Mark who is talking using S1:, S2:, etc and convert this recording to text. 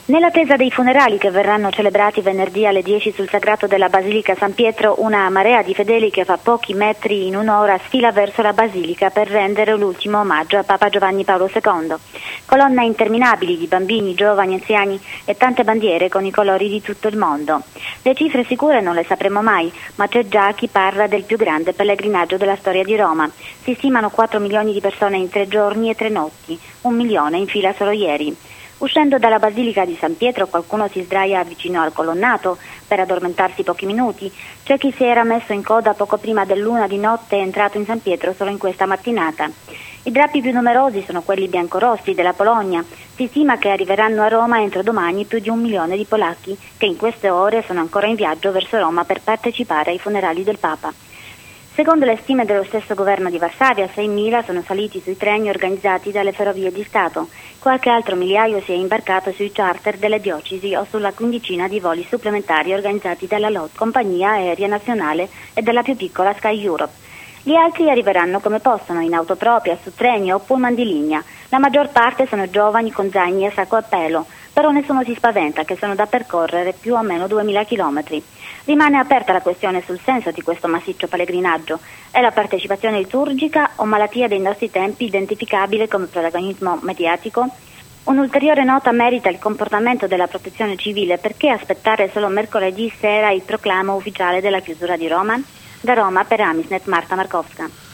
S1: Nell'attesa dei funerali che verranno celebrati venerdì alle 10 sul sagrato della Basilica San Pietro, una marea di fedeli che fa pochi metri in un'ora sfila verso la Basilica per rendere l'ultimo omaggio a Papa Giovanni Paolo II. Colonna interminabili di bambini, giovani, anziani e tante bandiere con i colori di tutto il mondo. Le cifre sicure non le sapremo mai, ma c'è già chi parla del più grande pellegrinaggio della storia di Roma. Si stimano 4 milioni di persone in 3 giorni e 3 notti, 1 milione in fila solo ieri. Uscendo dalla Basilica di San Pietro qualcuno si sdraia vicino al colonnato per addormentarsi pochi minuti. C'è chi si era messo in coda poco prima dell'1 di notte e è entrato in San Pietro solo in questa mattinata. I drappi più numerosi sono quelli biancorossi della Polonia. Si stima che arriveranno a Roma entro domani più di 1 milione di polacchi che in queste ore sono ancora in viaggio verso Roma per partecipare ai funerali del Papa. Secondo le stime dello stesso governo di Varsavia, 6.000 sono saliti sui treni organizzati dalle ferrovie di Stato. Qualche altro migliaio si è imbarcato sui charter delle diocesi o sulla quindicina di voli supplementari organizzati dalla LOT, compagnia aerea nazionale, e dalla più piccola Sky Europe. Gli altri arriveranno come possono, in auto propria, su treni o pullman di linea. La maggior parte sono giovani con zaini e sacco a pelo, però nessuno si spaventa che sono da percorrere più o meno 2.000 chilometri. Rimane aperta la questione sul senso di questo massiccio pellegrinaggio. È la partecipazione liturgica o malattia dei nostri tempi identificabile come protagonismo mediatico? Un'ulteriore nota merita il comportamento della protezione civile. Perché aspettare solo mercoledì sera il proclamo ufficiale della chiusura di Roma? Da Roma per Amisnet, Marta Markowska.